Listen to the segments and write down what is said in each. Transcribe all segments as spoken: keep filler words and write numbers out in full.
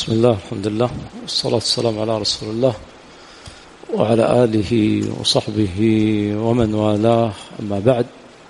بسم الله الحمد لله والصلاة والسلام على رسول الله وعلى آله وصحبه ومن والاه. أما بعد،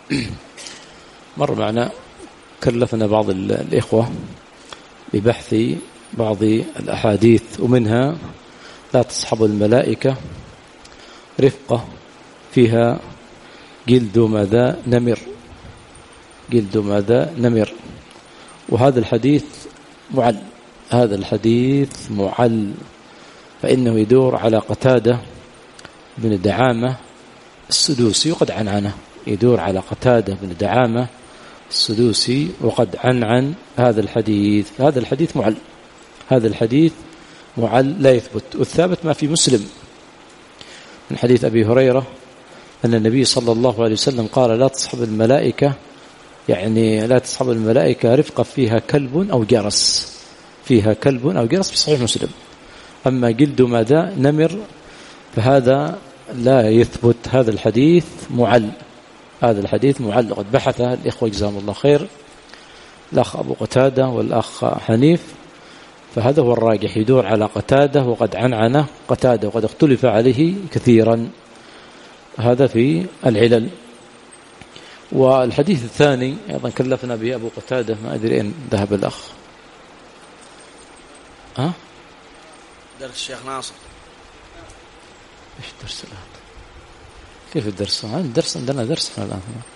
مر معنا كلفنا بعض الإخوة ببحث بعض الأحاديث، ومنها لا تصحب الملائكة رفقة فيها جلد ماذا نمر جلد ماذا نمر وهذا الحديث معل هذا الحديث معل فإنه يدور على قتادة بن دعامة السدوسي وقد عنعنه يدور على قتادة بن دعامة السدوسي وقد عنعن هذا الحديث. هذا الحديث معل هذا الحديث معل لا يثبت. والثابت ما في مسلم من حديث أبي هريرة أن النبي صلى الله عليه وسلم قال لا تصحب الملائكة يعني لا تصحب الملائكة رفقة فيها كلب أو جرس فيها كلب أو جرس في صحيح مسلم. أما جلد ماذا نمر فهذا لا يثبت. هذا الحديث معل هذا الحديث معل قد بحث الإخوة جزاهم الله خير، الأخ أبو قتادة والأخ حنيف، فهذا هو الراجح يدور على قتادة وقد عنعنه قتادة وقد اختلف عليه كثيرا. هذا في العلل. والحديث الثاني أيضا كلفنا به أبو قتادة، ما أدري أين ذهب الأخ. ها درس الشيخ ناصر. إيش الدرس الآن؟ كيف الدرس؟ الدرس عندنا درس الآن.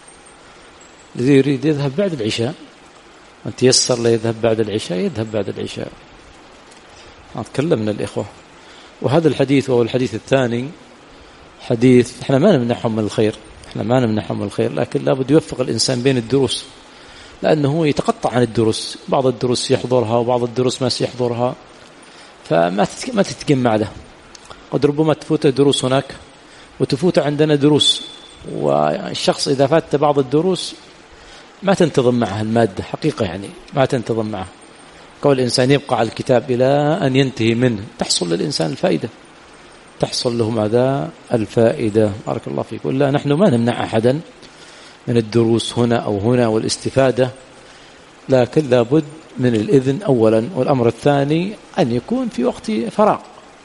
الذي يريد يذهب بعد العشاء، من تيسر له يذهب بعد العشاء يذهب بعد العشاء. تكلمنا الإخوة. وهذا الحديث وهو الحديث الثاني حديث احنا ما نمنعهم من الخير احنا ما نمنعهم من الخير لكن لابد يوفق الإنسان بين الدروس، لأنه يتقطع عن الدروس، بعض الدروس يحضرها وبعض الدروس ما سيحضرها، فما ما تتجمع له. قد ربما تفوت دروس هناك وتفوت عندنا دروس، والشخص إذا فات بعض الدروس ما تنتظم معه المادة حقيقة، يعني ما تنتظم معه. كل الإنسان يبقى على الكتاب إلى أن ينتهي منه تحصل للإنسان الفائدة تحصل له ماذا الفائدة. بارك الله فيك. ولا نحن ما نمنع أحدا من الدروس هنا أو هنا والاستفادة، لكن لابد من الإذن أولا، والأمر الثاني أن يكون في وقت فراغ.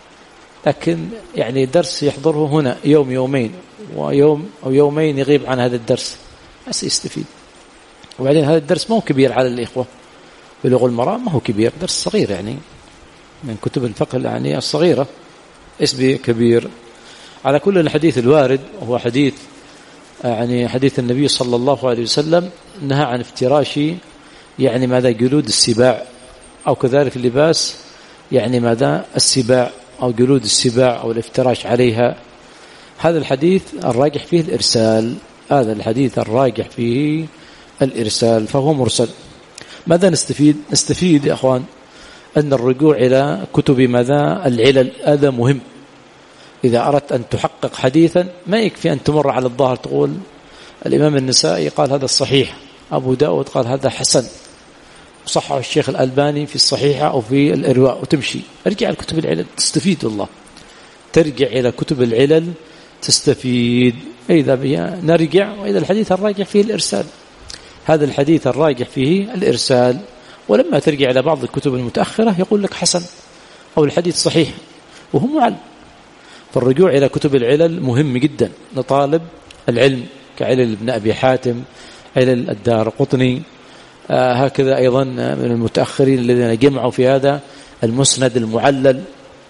لكن يعني درس يحضره هنا يوم يومين ويوم أو يومين يغيب عن هذا الدرس ما سيستفيد. وبعدين هذا الدرس ما هو كبير على الإخوة، بلغ المرام ما هو كبير، درس صغير يعني من كتب الفقه يعني الصغيرة، اسمه كبير. على كل الحديث الوارد وهو حديث يعني حديث النبي صلى الله عليه وسلم نهى عن افتراش يعني ماذا جلود السباع، أو كذلك اللباس يعني ماذا السباع أو جلود السباع أو الافتراش عليها. هذا الحديث الراجح فيه الإرسال هذا الحديث الراجح فيه الإرسال فهو مرسل. ماذا نستفيد؟ نستفيد يا أخوان أن الرجوع إلى كتب ماذا العلل هذا مهم. إذا أردت أن تحقق حديثا ما يكفي أن تمر على الظاهر تقول الإمام النسائي قال هذا الصحيح، أبو داود قال هذا حسن، صححه الشيخ الألباني في الصحيحة أو في الإرواء، وتمشي. ارجع إلى كتب العلل تستفيد، والله ترجع إلى كتب العلل تستفيد. إذا نرجع وإذا الحديث الراجح فيه الإرسال هذا الحديث الراجح فيه الإرسال. ولما ترجع إلى بعض الكتب المتأخرة يقول لك حسن أو الحديث صحيح وهو معل. فالرجوع إلى كتب العلل مهم جدا لطالب العلم، كعلل ابن أبي حاتم، علل الدارقطني، آه هكذا أيضا من المتأخرين الذين جمعوا في هذا المسند المعلل،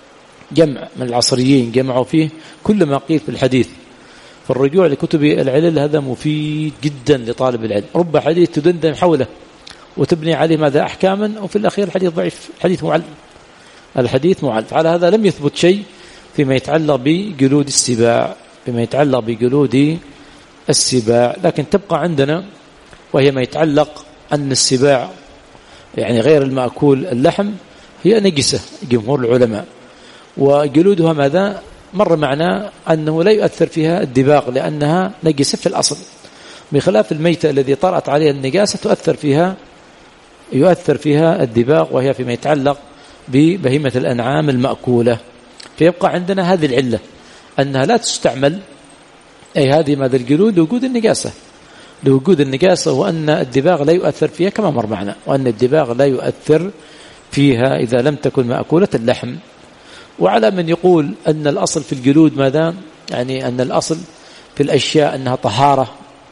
جمع من العصريين جمعوا فيه كل ما قيل في الحديث. فالرجوع لكتب العلل هذا مفيد جدا لطالب العلم. رب حديث تدندن حوله وتبني عليه ماذا أحكاما، وفي الأخير الحديث ضعيف، الحديث معل الحديث معل. على هذا لم يثبت شيء فيما يتعلق بجلود السباع فيما يتعلق بجلود السباع لكن تبقى عندنا وهي ما يتعلق أن السباع يعني غير المأكول اللحم هي نجسة جمهور العلماء، وجلودها ماذا مر معنا أنه لا يؤثر فيها الدباغ لأنها نجسة في الأصل، بخلاف الميتة الذي طرأت عليها النجاسة تؤثر فيها يؤثر فيها الدباغ، وهي فيما يتعلق ببهيمة الأنعام المأكولة. فيبقى عندنا هذه العلة أنها لا تستعمل أي هذه ماذا الجلود لوجود النجاسة لوجود النجاسة وأن الدباغ لا يؤثر فيها كما مر معنا، وأن الدباغ لا يؤثر فيها إذا لم تكن مأكولة اللحم. وعلى من يقول أن الأصل في الجلود ماذا؟ يعني أن الأصل في الأشياء أنها طهارة،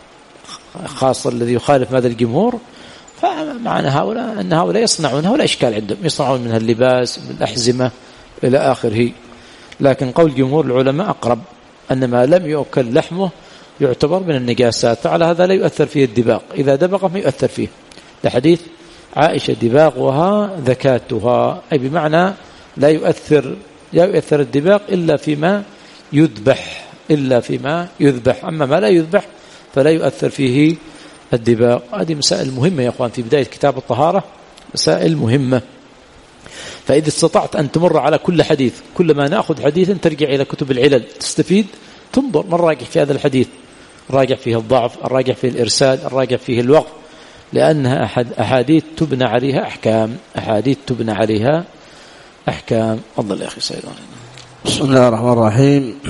خاصة الذي يخالف ماذا الجمهور، فمعنى هؤلاء أن هؤلاء يصنعونها ولا إشكال عندهم، يصنعون منها اللباس الأحزمة إلى آخره. لكن قول جمهور العلماء أقرب، أن ما لم يؤكل لحمه يعتبر من النجاسات، على هذا لا يؤثر فيه الدباغ، إذا دبغ ما يؤثر فيه، لحديث عائشة دباغها ذكاتها، أي بمعنى لا يؤثر لا يؤثر الدباغ إلا فيما يذبح إلا فيما يذبح أما ما لا يذبح فلا يؤثر فيه الدباغ. هذه مسائل مهمة يا أخوان في بداية كتاب الطهارة، مسائل مهمة. فإذا استطعت أن تمر على كل حديث، كل ما نأخذ حديثا ترجع إلى كتب العلل تستفيد، تنظر من راجع في هذا الحديث، الراجع فيه الضعف، الراجع فيه الإرسال، الراجع فيه الوقف، لأنها أحد أحاديث تبنى عليها أحكام أحاديث تبنى عليها أحكام. الله يا أخي سيدنا. بسم الله الرحمن الرحيم.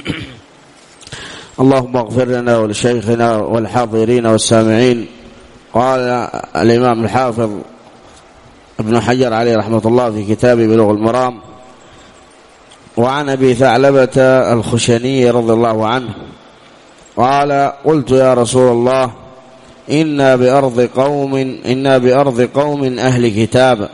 اللهم اغفر لنا ولشيخنا والحاضرين والسامعين. قال الإمام الحافظ ابن حجر عليه رحمة الله في كتاب بلوغ المرام: وعن أبي ثعلبة الخشني رضي الله عنه قال: قلت يا رسول الله إنا بأرض قوم إنا بأرض قوم أهل كتاب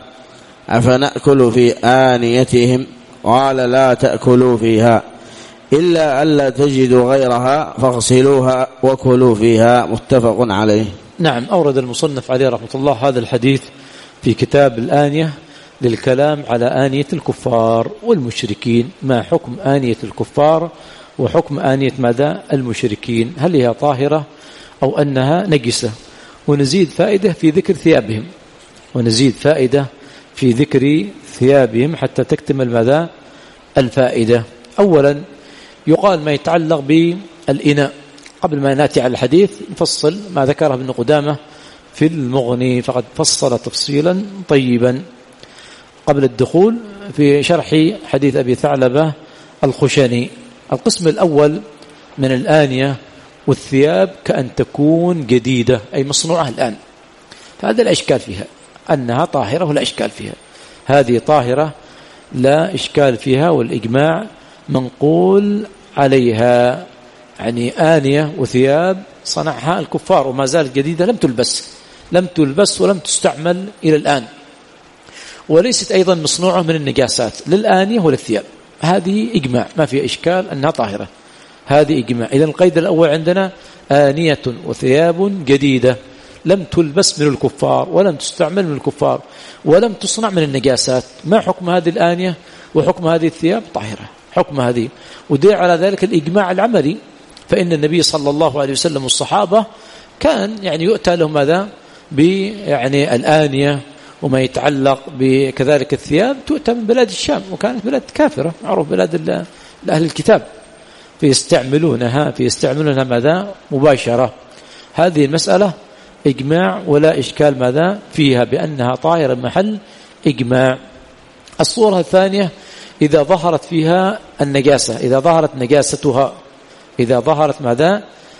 أفنأكل في آنيتهم؟ قال: لا تأكلوا فيها إلا ألا تجدوا غيرها فاغسلوها وكلوا فيها. متفق عليه. نعم، أورد المصنف عليه رحمة الله هذا الحديث في كتاب الآنية للكلام على آنية الكفار والمشركين، ما حكم آنية الكفار وحكم آنية ماذا المشركين، هل هي طاهرة أو أنها نجسة. ونزيد فائدة في ذكر ثيابهم ونزيد فائدة في ذكر ثيابهم حتى تكتمل ماذا الفائدة. أولا يقال ما يتعلق بالإناء، قبل ما نأتي على الحديث نفصل ما ذكره ابن قدامة في المغني، فقد فصل تفصيلا طيبا قبل الدخول في شرح حديث أبي ثعلبة الخشني. القسم الأول من الآنية والثياب كأن تكون جديدة أي مصنوعة الآن، فهذا الإشكال فيها أنها طاهرة ولا إشكال فيها، هذه طاهرة لا إشكال فيها، والإجماع منقول عليها. يعني آنية وثياب صنعها الكفار وما زالت جديدة، لم تلبس لم تلبس ولم تستعمل إلى الآن، وليست أيضا مصنوعة من النجاسات للآنية وللثياب، هذه إجماع ما في إشكال أنها طاهرة، هذه إجماع. إذن القيد الأول عندنا آنية وثياب جديدة لم تلبس من الكفار ولم تستعمل من الكفار ولم تصنع من النجاسات، ما حكم هذه الآنية وحكم هذه الثياب؟ طاهرة، حكم هذه. ودليل على ذلك الإجماع العملي، فإن النبي صلى الله عليه وسلم والصحابة كان يعني يؤتى لهم ماذا يعني الآنية وما يتعلق بكذلك الثياب تؤتى من بلاد الشام، وكانت بلاد كافرة معروف بلاد أهل الكتاب، فيستعملونها فيستعملونها ماذا مباشرة. هذه المسألة إجماع ولا إشكال ماذا فيها بأنها طاهرة محل إجماع. الصورة الثانية إذا ظهرت فيها النجاسة، إذا ظهرت نجاستها إذا ظهرت ماذا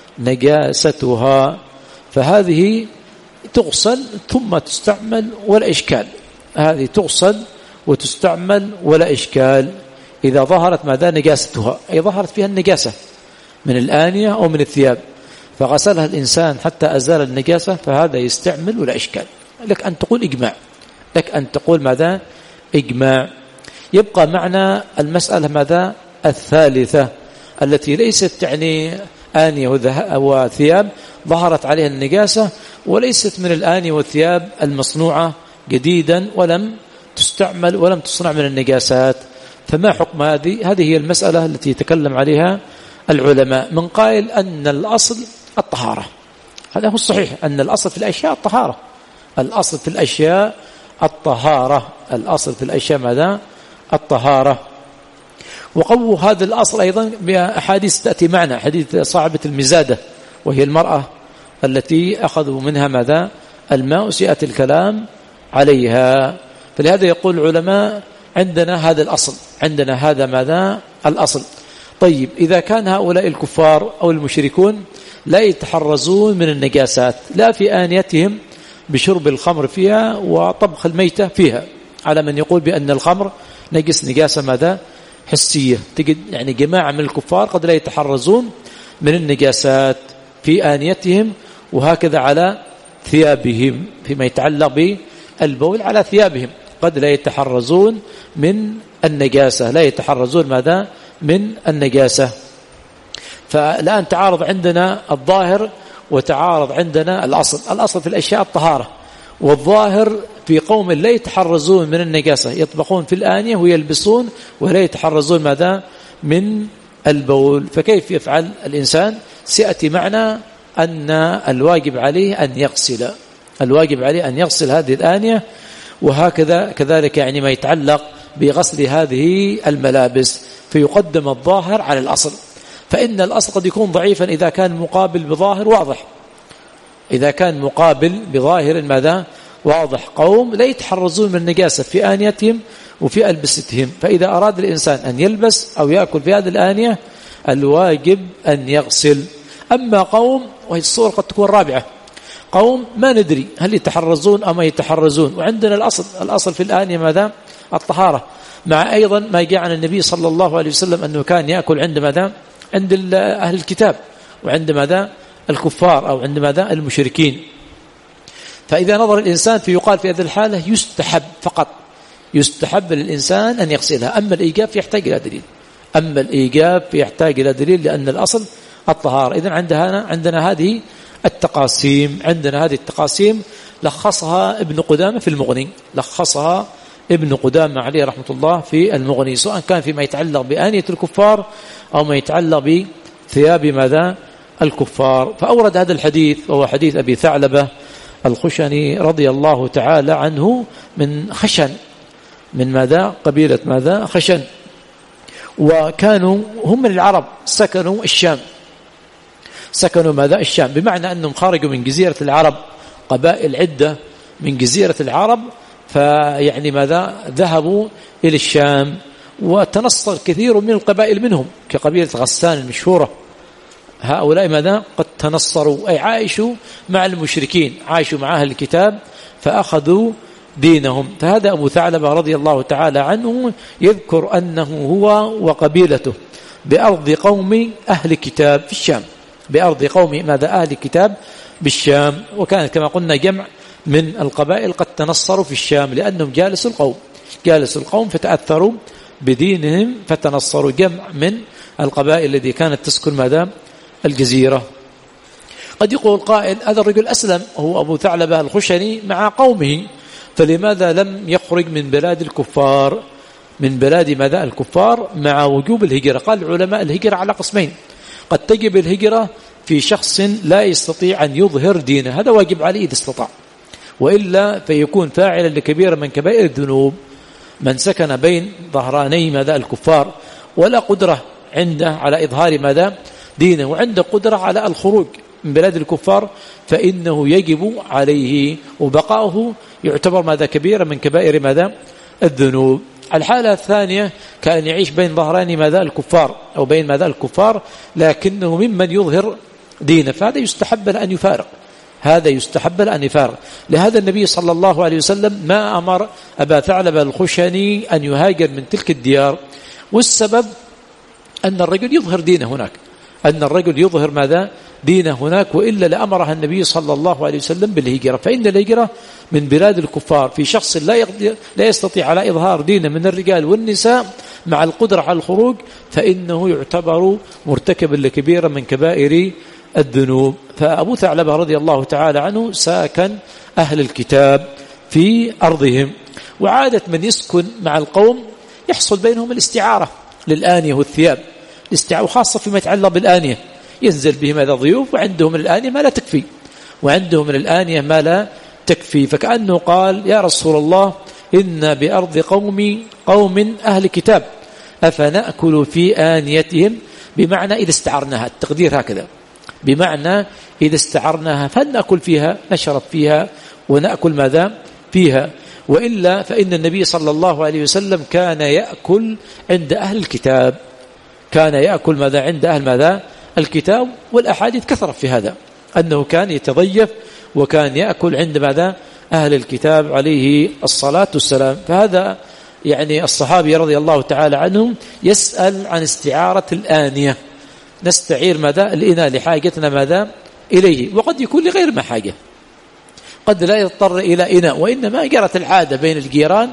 نجاستها فهذه تغسل ثم تستعمل ولا إشكال، هذه تغسل وتستعمل ولا إشكال إذا ظهرت ماذا نجاستها، أي ظهرت فيها النجاسة من الآنية أو من الثياب فغسلها الإنسان حتى أزال النجاسة، فهذا يستعمل ولا إشكال. لك أن تقول إجماع لك أن تقول ماذا إجماع. يبقى معنا المسألة ماذا الثالثة التي ليست يعني آنية وثياب ظهرت عليها النجاسة وليست من الآنية والثياب المصنوعة جديدا ولم تستعمل ولم تصنع من النجاسات، فما حكم هذه؟ هذه هي المسألة التي يتكلم عليها العلماء. من قائل أن الأصل الطهارة، هذا هو الصحيح، أن الأصل في الأشياء الطهارة، الأصل في الأشياء الطهارة الأصل في الأشياء ماذا الطهارة. وقووا هذا الأصل أيضا بأحاديث تأتي معنا، حديث صاحبة المزادة وهي المرأة التي أخذوا منها ماذا الماء، سيأتي الكلام عليها. فلهذا يقول العلماء عندنا هذا الأصل، عندنا هذا ماذا الأصل. طيب إذا كان هؤلاء الكفار أو المشركون لا يتحرزون من النجاسات لا في آنيتهم بشرب الخمر فيها وطبخ الميتة فيها، على من يقول بأن الخمر نجس نجاسة ماذا حسية. تجد يعني جماعة من الكفار قد لا يتحرزون من النجاسات في آنيتهم، وهكذا على ثيابهم فيما يتعلق بالبول على ثيابهم قد لا يتحرزون من النجاسة، لا يتحرزون ماذا من النجاسة. فالآن تعارض عندنا الظاهر وتعارض عندنا الأصل. الأصل في الأشياء الطهارة، والظاهر في قوم لا يتحرزون من النجاسة، يطبخون في الآنية ويلبسون ولا يتحرزون ماذا من البول. فكيف يفعل الإنسان؟ سيأتي معنا أن الواجب عليه أن يغسل، الواجب عليه أن يغسل هذه الآنية، وهكذا كذلك يعني ما يتعلق بغسل هذه الملابس، فيقدم الظاهر على الأصل. فإن الأصل قد يكون ضعيفا إذا كان مقابل بظاهر واضح، إذا كان مقابل بظاهر ماذا واضح. قوم لا يتحرزون من النجاسة في آنيتهم وفي ألبستهم، فإذا أراد الإنسان أن يلبس أو يأكل في هذه الآنية الواجب أن يغسل. أما قوم، وهي الصورة قد تكون رابعة، قوم ما ندري هل يتحرزون أو ما يتحرزون، وعندنا الأصل الأصل في الآنية ماذا الطهارة، مع أيضا ما جاء عن النبي صلى الله عليه وسلم أنه كان يأكل عند ماذا عند أهل الكتاب وعند ماذا الكفار أو عند ماذا المشركين. فإذا نظر الإنسان فيقال في هذه الحالة يستحب فقط، يستحب للإنسان أن يغسلها. أما الإيجاب فيحتاج إلى دليل، أما الإيجاب فيحتاج إلى دليل لأن الأصل الطهارة. إذن عندنا عندنا هذه التقاسيم، عندنا هذه التقاسيم لخصها ابن قدامة في المغني، لخصها ابن قدامة عليه رحمة الله في المغني، سواء كان فيما يتعلق بآنية الكفار أو ما يتعلق بثياب ماذا الكفار. فأورد هذا الحديث وهو حديث أبي ثعلبة الخشني رضي الله تعالى عنه من خشن، من ماذا قبيلة ماذا خشن، وكانوا هم من العرب، سكنوا الشام، سكنوا ماذا الشام، بمعنى أنهم خرجوا من جزيرة العرب، قبائل عدة من جزيرة العرب، فيعني ماذا ذهبوا إلى الشام، وتنصر كثير من القبائل منهم كقبيلة غسان المشهورة. هؤلاء ماذا قد تنصروا أي عايشوا مع المشركين، عايشوا مع أهل الكتاب فأخذوا دينهم. فهذا أبو ثعلبة رضي الله تعالى عنه يذكر أنه هو وقبيلته بأرض قوم أهل كتاب في الشام، بأرض قوم ماذا أهل كتاب بالشام، وكانت كما قلنا جمع من القبائل قد تنصروا في الشام لأنهم جالسوا القوم، جالسوا القوم فتأثروا بدينهم فتنصروا، جمع من القبائل التي كانت تسكن ماذا الجزيرة. قد يقول قائل هذا الرجل أسلم، هو أبو ثعلبة الخشني مع قومه، فلماذا لم يخرج من بلاد الكفار، من بلاد ماذا الكفار مع وجوب الهجرة؟ قال العلماء الهجرة على قسمين، قد تجب الهجرة في شخص لا يستطيع أن يظهر دينه، هذا واجب عليه إذا استطاع، وإلا فيكون فاعلا لكبير من كبائر الذنوب. من سكن بين ظهراني ماذا الكفار ولا قدرة عنده على إظهار ماذا دينه، وعنده قدرة على الخروج من بلاد الكفار، فإنه يجب عليه، وبقاؤه يعتبر ماذا كبيرا من كبائر ماذا الذنوب. الحالة الثانية كان يعيش بين ظهراني ماذا الكفار أو بين ماذا الكفار لكنه ممن يظهر دينه، فهذا يستحب أن يفارق، هذا يستحب أن يفارق. لهذا النبي صلى الله عليه وسلم ما أمر أبا ثعلبة الخشني أن يهاجر من تلك الديار، والسبب أن الرجل يظهر دينه هناك، أن الرجل يظهر ماذا دينه هناك، وإلا لأمرها النبي صلى الله عليه وسلم بالهجرة. فإن الهجرة من بلاد الكفار في شخص لا لا يستطيع على إظهار دينه من الرجال والنساء مع القدرة على الخروج، فإنه يعتبر مرتكبا لكبيرة من كبائر الذنوب. فأبو ثعلبة رضي الله تعالى عنه ساكن أهل الكتاب في أرضهم، وعادة من يسكن مع القوم يحصل بينهم الاستعارة للآنية والثياب، الاستعارة خاصة فيما يتعلق بالآنية، ينزل بهم هذا ضيوف وعندهم من الآنية ما لا تكفي، وعندهم من الآنية ما لا تكفي، فكأنه قال يا رسول الله إن بأرض قوم قوم أهل كتاب أفنأكل في آنيتهم، بمعنى إذا استعرناها، التقدير هكذا، بمعنى إذا استعرناها فلنأكل فيها، نشرب فيها ونأكل ماذا فيها، وإلا فإن النبي صلى الله عليه وسلم كان يأكل عند أهل الكتاب، كان يأكل ماذا عند أهل ماذا الكتاب. والأحاديث كثرت في هذا، أنه كان يتضيف وكان يأكل عند ماذا أهل الكتاب عليه الصلاة والسلام. فهذا يعني الصحابي رضي الله تعالى عنهم يسأل عن استعارة الآنية، نستعير ماذا الإناء لحاجتنا ماذا إليه، وقد يكون لغير ما حاجة، قد لا يضطر إلى إناء، وإنما جرت العادة بين الجيران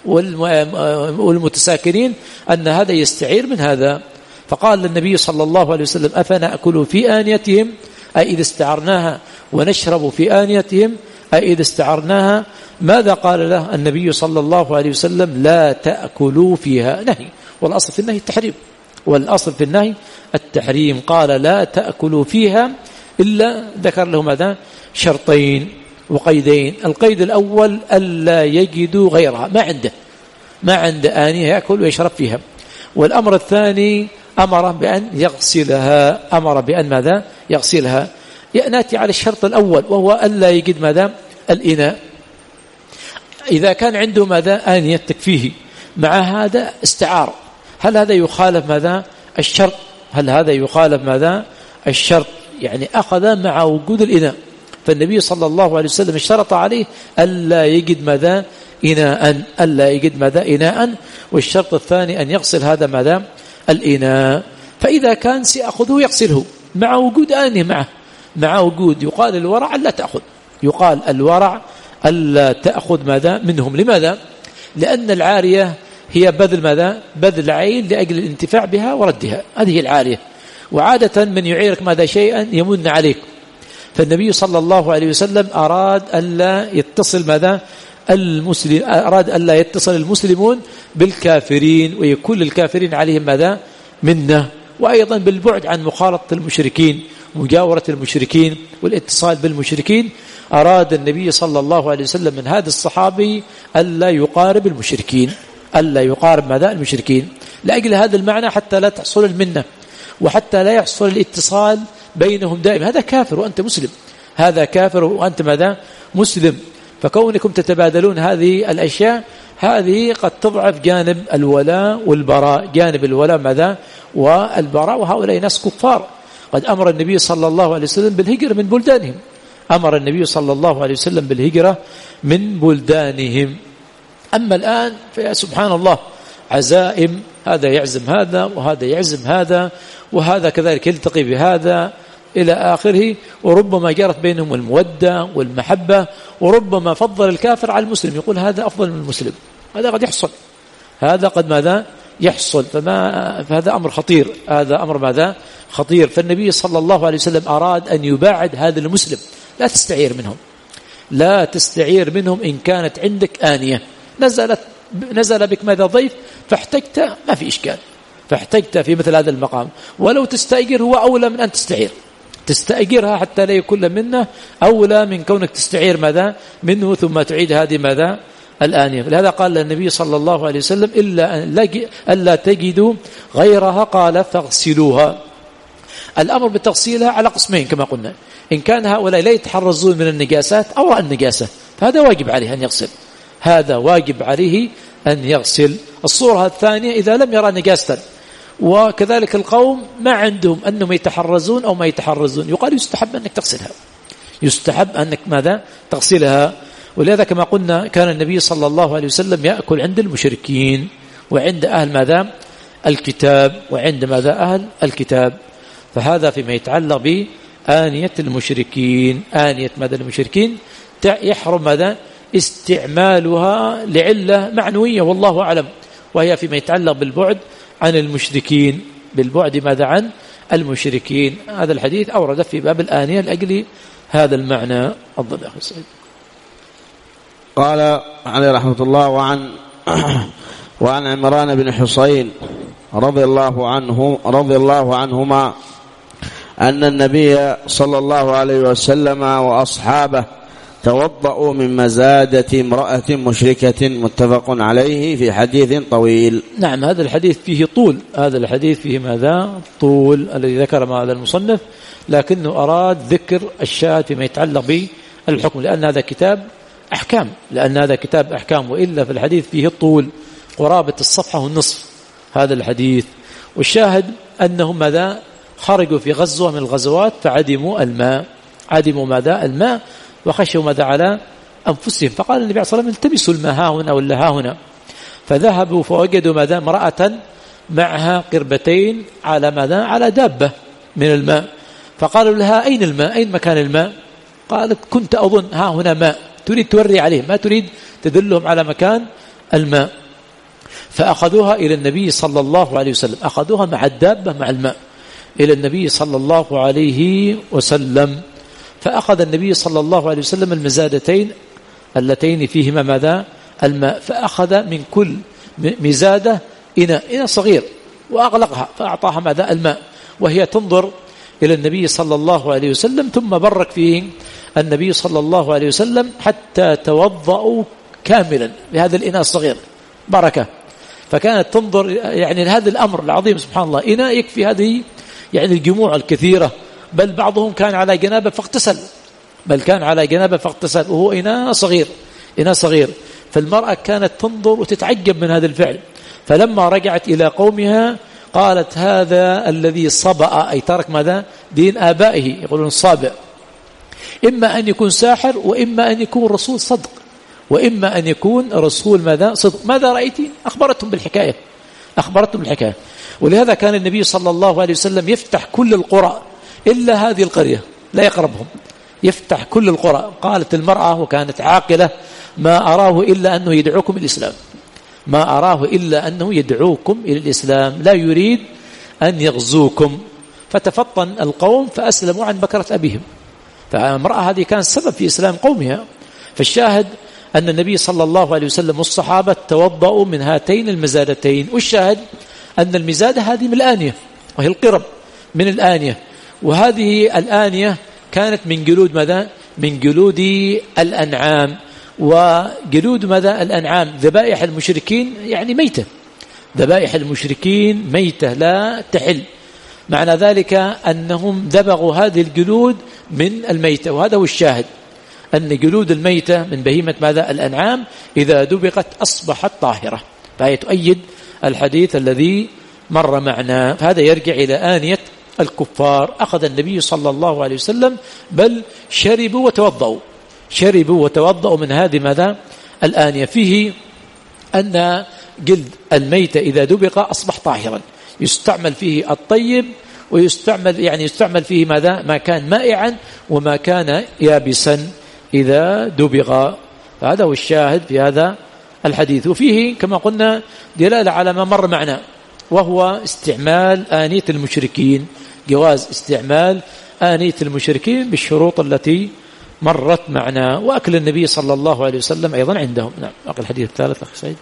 والمتساكنين أن هذا يستعير من هذا. فقال للنبي صلى الله عليه وسلم أفنأكل في آنيتهم أي إذا استعرناها، ونشرب في آنيتهم أي إذا استعرناها. ماذا قال له النبي صلى الله عليه وسلم؟ لا تأكلوا فيها، نهي، والأصل في النهي التحريم، والأصل في النهي التحريم. قال لا تأكلوا فيها، إلا ذكر له ماذا شرطين وقيدين. القيد الأول ألا يجدوا غيرها، ما عنده ما عنده آنية يأكل ويشرب فيها. والأمر الثاني أمر بأن يغسلها، أمر بأن ماذا يغسلها. نأتي على الشرط الأول وهو ألا يجد ماذا الإناء. إذا كان عنده ماذا آنية تكفيه، مع هذا استعار، هل هذا يخالف ماذا الشرط؟ هل هذا يخالف ماذا الشرط؟ يعني أخذ مع وجود الإناء. فالنبي صلى الله عليه وسلم اشترط عليه ألا يجد ماذا إناء، ألا يجد ماذا إناء. والشرط الثاني أن يغسل هذا ماذا الإناء. فإذا كان سيأخذه يغسله مع وجود آنية معه، مع وجود، يقال الورع ألا تأخذ، يقال الورع ألا تأخذ ماذا منهم. لماذا؟ لأن العارية هي بذل ماذا بذل عين لأجل الانتفاع بها وردها، هذه العارية. وعادة من يعيرك ماذا شيئا يمن عليك. فالنبي صلى الله عليه وسلم أراد ألا يتصل ماذا المسلم أراد ألا يتصل المسلمون بالكافرين، ويكون الكافرين عليهم ماذا منه، وأيضا بالبعد عن مخالطة المشركين، مجاورة المشركين والاتصال بالمشركين. أراد النبي صلى الله عليه وسلم من هذا الصحابي ألا يقارب المشركين، ألا يقارب ماذا المشركين، لأجل هذا المعنى حتى لا تحصل المنة، وحتى لا يحصل الاتصال بينهم دائما. هذا كافر وأنت مسلم، هذا كافر وأنت ماذا مسلم. فكونكم تتبادلون هذه الأشياء، هذه قد تضعف جانب الولاء والبراء، جانب الولاء ماذا والبراء. وهؤلاء ناس كفار. قد أمر النبي صلى الله عليه وسلم بالهجرة من بلدانهم، أمر النبي صلى الله عليه وسلم بالهجرة من بلدانهم. أما الآن فسبحان الله عزائم، هذا يعزم هذا وهذا يعزم هذا وهذا كذلك يلتقي بهذا إلى آخره، وربما جرت بينهم المودة والمحبة، وربما فضل الكافر على المسلم، يقول هذا أفضل من المسلم. هذا قد يحصل، هذا قد ماذا يحصل. فما فهذا أمر خطير، هذا أمر ماذا خطير. فالنبي صلى الله عليه وسلم أراد أن يباعد هذا المسلم، لا تستعير منهم، لا تستعير منهم. إن كانت عندك آنية نزلت نزل بك ماذا ضيف فاحتجت، ما في إشكال، فاحتجت في مثل هذا المقام. ولو تستأجر هو أولى من أن تستعير، تستأجرها حتى لا يكون منه أولى من كونك تستعير ماذا منه ثم تعيد هذه ماذا الآنية. لهذا قال النبي صلى الله عليه وسلم إلا أن لا تجدوا غيرها قال فاغسلوها. الأمر بتغسيلها على قسمين كما قلنا. إن كان هؤلاء لا يتحرزون من النجاسات أو رأى النجاسة فهذا واجب عليه أن يغسل، هذا واجب عليه أن يغسل. الصورة الثانية إذا لم يرى نجاسة، وكذلك القوم ما عندهم أنهم يتحرزون أو ما يتحرزون، يقال يستحب أنك تغسلها، يستحب أنك ماذا تغسلها. ولهذا كما قلنا كان النبي صلى الله عليه وسلم يأكل عند المشركين وعند أهل ماذا الكتاب، وعند ماذا أهل الكتاب. فهذا فيما يتعلق بآنية المشركين، آنية ماذا المشركين يحرم ماذا استعمالها لعلة معنوية والله أعلم، وهي فيما يتعلق بالبعد عن المشركين، بالبعد ماذا عن المشركين. هذا الحديث أورد في باب الآنية لأجل هذا المعنى. أفضل أخي سعيد. قال عليه رحمة الله وعن وعن عمران بن حصين رضي الله عنه رضي الله عنهما أن النبي صلى الله عليه وسلم وأصحابه توضأوا من مزادة امرأة مشركة، متفق عليه في حديث طويل. نعم، هذا الحديث فيه طول، هذا الحديث فيه ماذا طول الذي ذكر مع هذا المصنف، لكنه أراد ذكر الشاهد فيما يتعلق بالحكم، لأن هذا كتاب أحكام، لأن هذا كتاب أحكام، وإلا في الحديث فيه طول قرابة الصفحة والنصف هذا الحديث. والشاهد أنهم ماذا خرجوا في غزوة من الغزوات فعدموا الماء، عدموا ماذا الماء، وخشوا ماذا على أنفسهم. فقال النبي عليه الصلاة والسلام التمسوا الماء ها هنا ولا ها هنا، فذهبوا فوجدوا ماذا امرأة معها قربتين على ماذا على دابة من الماء، فقالوا لها أين الماء، أين مكان الماء؟ قالت كنت أظن ها هنا ماء، تريد توري عليه، ما تريد تدلهم على مكان الماء. فأخذوها إلى النبي صلى الله عليه وسلم، أخذوها مع الدابة مع الماء إلى النبي صلى الله عليه وسلم. فأخذ النبي صلى الله عليه وسلم المزادتين اللتين فيهما ماذا الماء، فأخذ من كل مزادة إناء إناء صغير وأغلقها، فأعطاها ماذا الماء، وهي تنظر إلى النبي صلى الله عليه وسلم، ثم برك فيه النبي صلى الله عليه وسلم حتى توضأوا كاملا بهذا الإناء الصغير بركة. فكانت تنظر يعني لهذا الأمر العظيم سبحان الله، إناء يكفي هذه يعني الجموع الكثيرة، بل بعضهم كان على جنابه فاغتسل، بل كان على جنابه فاغتسل وهو إناء صغير إناء صغير. فالمرأة كانت تنظر وتتعجب من هذا الفعل، فلما رجعت إلى قومها قالت هذا الذي صبأ، أي ترك ماذا دين آبائه، يقولون صابئ، إما أن يكون ساحر وإما أن يكون رسول صدق، وإما أن يكون رسول ماذا صدق. ماذا رأيتي؟ أخبرتهم بالحكاية أخبرتهم بالحكاية. ولهذا كان النبي صلى الله عليه وسلم يفتح كل القرى إلا هذه القرية لا يقربهم، يفتح كل القرى. قالت المرأة وكانت عاقلة ما أراه إلا أنه يدعوكم الإسلام، ما أراه إلا أنه يدعوكم إلى الإسلام، لا يريد أن يغزوكم. فتفطن القوم فأسلموا عن بكرة أبيهم، فالمرأة هذه كان سبب في إسلام قومها. فالشاهد أن النبي صلى الله عليه وسلم والصحابة توضأوا من هاتين المزادتين. والشاهد أن المزادة هذه من الآنية، وهي القرب من الآنية، وهذه الآنية كانت من جلود ماذا؟ من جلود الأنعام. وجلود ماذا؟ الأنعام ذبائح المشركين يعني ميتة، ذبائح المشركين ميتة لا تحل، معنى ذلك أنهم دبغوا هذه الجلود من الميتة. وهذا هو الشاهد، أن جلود الميتة من بهيمة ماذا؟ الأنعام إذا دبغت أصبحت طاهرة، فهي تؤيد الحديث الذي مر معنا. فهذا يرجع إلى آنية الكفار. أخذ النبي صلى الله عليه وسلم بل شربوا وتوضأوا شربوا وتوضأوا من هذه ماذا؟ الآنية. فيه أن جلد الميتة إذا دبغ أصبح طاهرا، يستعمل فيه الطيب ويستعمل يعني يستعمل فيه ماذا؟ ما كان مائعا وما كان يابسا إذا دبغ. فهذا هو الشاهد في هذا الحديث. وفيه كما قلنا دلالة على ما مر معنا، وهو استعمال آنية المشركين، جواز استعمال آنية المشركين بالشروط التي مرت معنا، وأكل النبي صلى الله عليه وسلم أيضا عندهم. نعم. أقل الحديث الثالث أخي سعيد.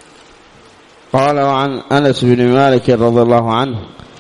قال عن أنس بن مالك رضي الله عنه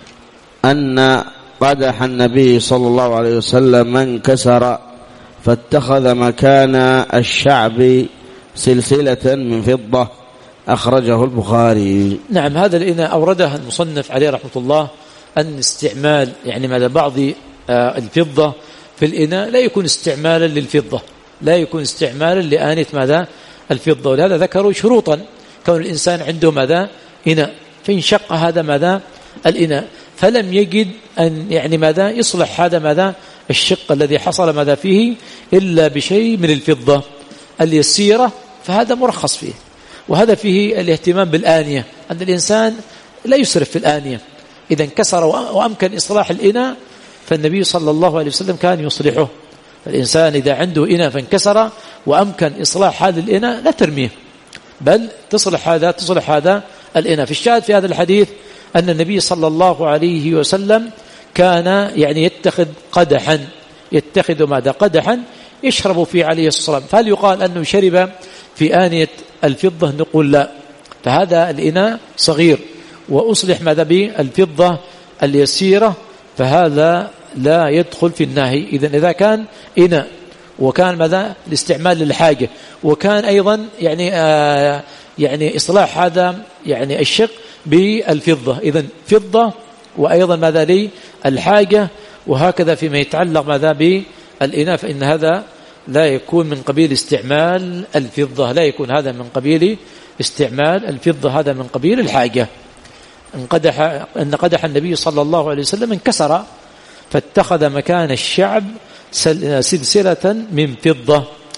أن قدح النبي صلى الله عليه وسلم من كسر فاتخذ مكان الشعب سلسلة من فضة، أخرجه البخاري. نعم. هذا الإناء أورده المصنف عليه رحمة الله أن استعمال يعني ماذا بعض الفضة في الإناء لا يكون استعمالا للفضة، لا يكون استعمالا لآنية ماذا الفضة. ولهذا ذكروا شروطا، كون الإنسان عنده ماذا إناء، فانشق هذا ماذا الإناء، فلم يجد أن يعني ماذا يصلح هذا ماذا الشق الذي حصل ماذا فيه إلا بشيء من الفضة اليسيرة، فهذا مرخص فيه. وهذا فيه الاهتمام بالآنية، أن الإنسان لا يسرف في الآنية. إذا انكسر وأمكن إصلاح الإناء فالنبي صلى الله عليه وسلم كان يصلحه. الإنسان إذا عنده إناء فانكسر وأمكن إصلاح هذا الإناء لا ترميه، بل تصلح هذا تصلح هذا الإناء. في الشاهد في هذا الحديث أن النبي صلى الله عليه وسلم كان يعني يتخذ قدحا، يتخذ ماذا قدحا يشرب فيه عليه الصلاة والسلام. فهل يقال أنه شرب في آنية الفضة؟ نقول لا، فهذا الإناء صغير وأصلح ماذا بالفضة اليسيرة، فهذا لا يدخل في النهي. إذن إذا كان إناء وكان ماذا الاستعمال للحاجة، وكان أيضا يعني آه يعني إصلاح هذا يعني الشق بالفضة، إذن فضة وأيضا ماذا لي الحاجة، وهكذا فيما يتعلق ماذا بالإناء، فإن هذا لا يكون من قبيل استعمال الفضة، لا يكون هذا من قبيل استعمال الفضة، هذا من قبيل الحاجة. ان قدح ان قدح النبي صلى الله عليه وسلم انكسر فاتخذ مكان الشعب سلسلة من فضة،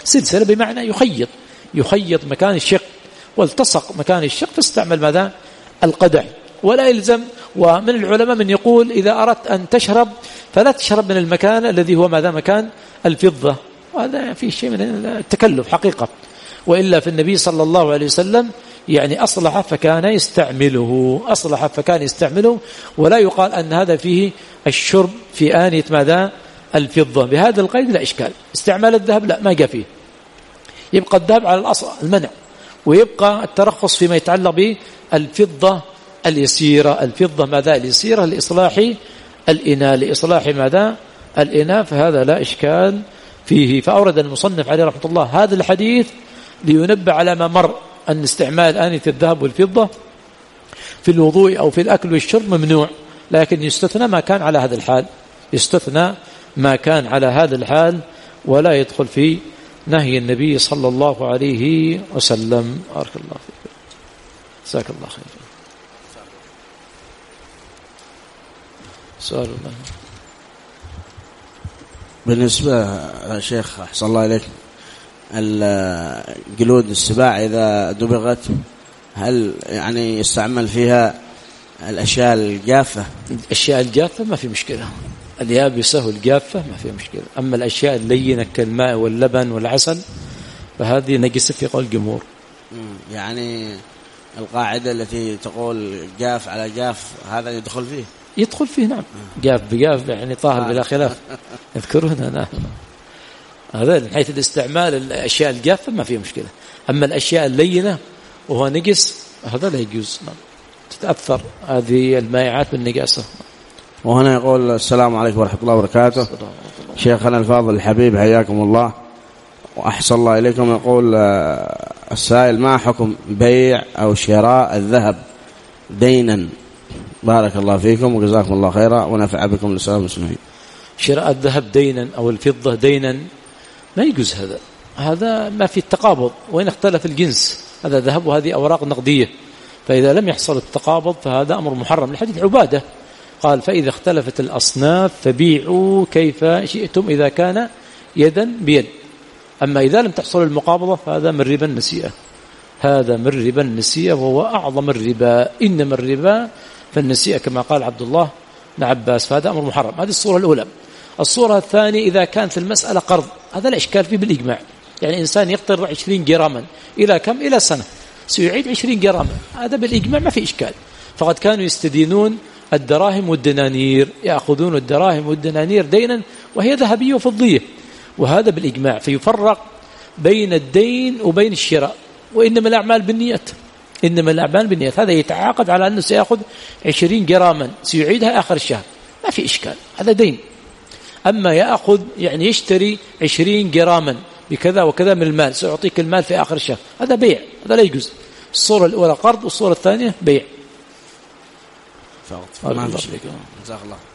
سلسلة بمعنى يخيط يخيط مكان الشق والتصق مكان الشق فاستعمل ماذا القدح ولا يلزم. ومن العلماء من يقول إذا أردت أن تشرب فلا تشرب من المكان الذي هو ماذا مكان الفضة، وهذا فيه شيء من التكلف حقيقة. وإلا في النبي صلى الله عليه وسلم يعني أصلح فكان يستعمله أصلح فكان يستعمله ولا يقال أن هذا فيه الشرب في آنية ماذا الفضة. بهذا القيد لا إشكال. استعمال الذهب لا ما جاء فيه، يبقى الذهب على الأصل المنع، ويبقى الترخص فيما يتعلق بالفضة اليسيرة الفضة ماذا اليسيرة لإصلاح الإناء لإصلاح ماذا الإناء، فهذا لا إشكال فيه. فأورد المصنف عليه رحمة الله هذا الحديث لينبه على ما مر أن استعمال آنية الذهب والفضة في الوضوء أو في الأكل والشرب ممنوع، لكن يستثنى ما كان على هذا الحال يستثنى ما كان على هذا الحال ولا يدخل في نهي النبي صلى الله عليه وسلم. بارك الله فيك. جزاك الله خير. سؤال الله. بالنسبة يا شيخ أحسن الله إليك، جلود السباع إذا دبغت هل يعني يستعمل فيها الأشياء الجافة؟ الأشياء الجافة ما في مشكلة، اليابسة والجافة ما في مشكلة. أما الأشياء اللينة كالماء واللبن والعسل فهذه نجسة في قول الجمهور. يعني القاعدة التي تقول جاف على جاف هذا يدخل فيه يدخل فيه نعم. جاف بجاف يعني طاهر بلا خلاف يذكرون نعم. هذا من حيث الاستعمال الأشياء الجافة ما فيه مشكلة. أما الأشياء اللينة وهو نجس هذا لا يجوز، تتأثر هذه المائعات بالنجاسة. وهنا يقول السلام عليكم ورحمة الله وبركاته. شيخنا الفاضل الحبيب حياكم الله وأحسن الله إليكم. يقول السائل ما حكم بيع أو شراء الذهب دينا؟ بارك الله فيكم وجزاكم الله خيرا ونفع بكم لسائر المسلمين. شراء الذهب دينا أو الفضة دينا ما يجوز، هذا هذا ما في التقابض، وإن اختلف الجنس هذا ذهب وهذه أوراق نقدية، فإذا لم يحصل التقابض فهذا أمر محرم. الحديث عبادة قال فإذا اختلفت الأصناف فبيعوا كيف شئتم إذا كان يدا بيد. أما إذا لم تحصل المقابضة فهذا من ربا النسيئة، هذا من ربا النسيئة وهو أعظم الربا. إنما الربا فالنسيئة كما قال عبد الله بن عباس، فهذا أمر محرم. هذه الصورة الأولى. الصورة الثانية إذا كانت المسألة قرض هذا لا إشكال فيه بالإجماع، يعني إنسان يقترض عشرين جراما إلى كم؟ إلى سنة سيعيد عشرين جراما، هذا بالإجماع ما في إشكال. فقد كانوا يستدينون الدراهم والدنانير، يأخذون الدراهم والدنانير دينا وهي ذهبية وفضية، وهذا بالإجماع. فيفرق بين الدين وبين الشراء، وإنما الأعمال بالنيات إنما الأعمال بالنيات. هذا يتعاقد على أنه سيأخذ عشرين جراما سيعيدها آخر الشهر ما في إشكال، هذا دين. أما يأخذ يعني يشتري عشرين جراما بكذا وكذا من المال سأعطيك المال في آخر الشهر، هذا بيع، هذا لا يجوز. الصورة الأولى قرض والصورة الثانية بيع. فقط. ما جزاك الله.